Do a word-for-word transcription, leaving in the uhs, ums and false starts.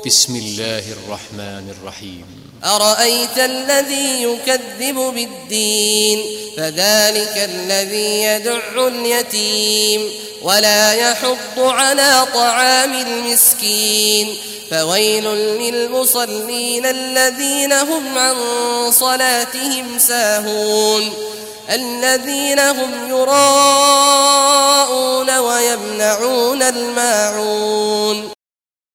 بسم الله الرحمن الرحيم. أرأيت الذي يكذب بالدين فذلك الذي يدع اليتيم ولا يحض على طعام المسكين فويل للمصلين الذين هم عن صلاتهم ساهون الذين هم يراءون ويمنعون الماعون.